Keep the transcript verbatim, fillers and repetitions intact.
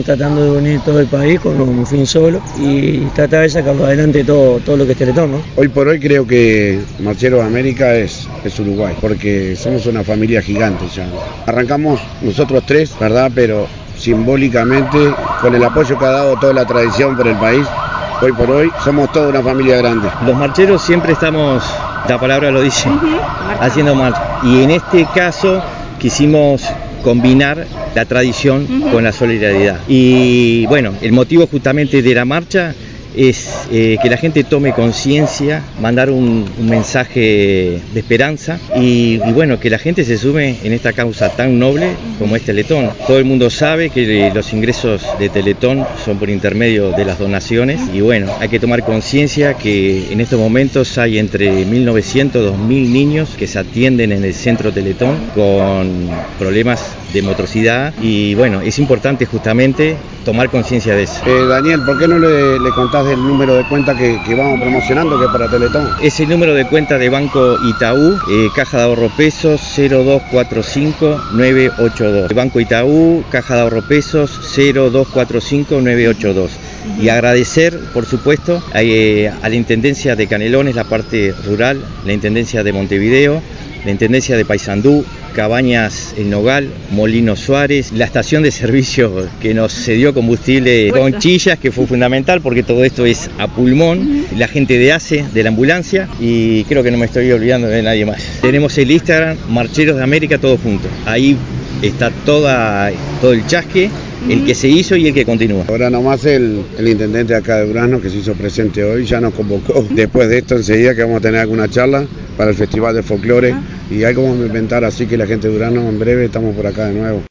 estamos tratando de unir todo el país con un fin solo y tratar de sacarlo adelante todo, todo lo que es Teletón, ¿no? Hoy por hoy creo que Marcheros de América es, es Uruguay, porque somos una familia gigante ya. Arrancamos nosotros tres, ¿verdad? Pero simbólicamente, con el apoyo que ha dado toda la tradición por el país, hoy por hoy somos toda una familia grande. Los marcheros siempre estamos, la palabra lo dice, uh-huh. haciendo marcha. Y en este caso quisimos combinar la tradición uh-huh. con la solidaridad. Y bueno, el motivo justamente de la marcha es eh, que la gente tome conciencia, mandar un, un mensaje de esperanza y, y bueno, que la gente se sume en esta causa tan noble como es Teletón. Todo el mundo sabe que los ingresos de Teletón son por intermedio de las donaciones y bueno, hay que tomar conciencia que en estos momentos hay entre mil novecientos y dos mil niños que se atienden en el centro Teletón con problemas de motricidad y bueno, es importante justamente tomar conciencia de eso. Eh, Daniel, ¿por qué no le, le contás del número de cuenta que, que vamos promocionando, que es para Teletón? Es el número de cuenta de Banco Itaú, eh, Caja de Ahorro Pesos cero dos cuatro cinco nueve ocho dos. Banco Itaú, Caja de Ahorro Pesos cero dos cuatro cinco nueve ocho dos. Y agradecer, por supuesto, a, eh, a la Intendencia de Canelones, la parte rural, la Intendencia de Montevideo, la Intendencia de Paysandú, Cabañas El Nogal, Molino Suárez, la estación de servicio que nos cedió combustible con Chillas, que fue fundamental porque todo esto es a pulmón, la gente de A C E, de la ambulancia y creo que no me estoy olvidando de nadie más. Tenemos el Instagram, Marcheros de América, todo junto. Ahí está toda, todo el chasque, el que se hizo y el que continúa. Ahora nomás el, el intendente acá de Durazno que se hizo presente hoy ya nos convocó. Después de esto enseguida que vamos a tener alguna charla para el Festival de Folclore y algo vamos a inventar, así que la gente de Durazno en breve estamos por acá de nuevo.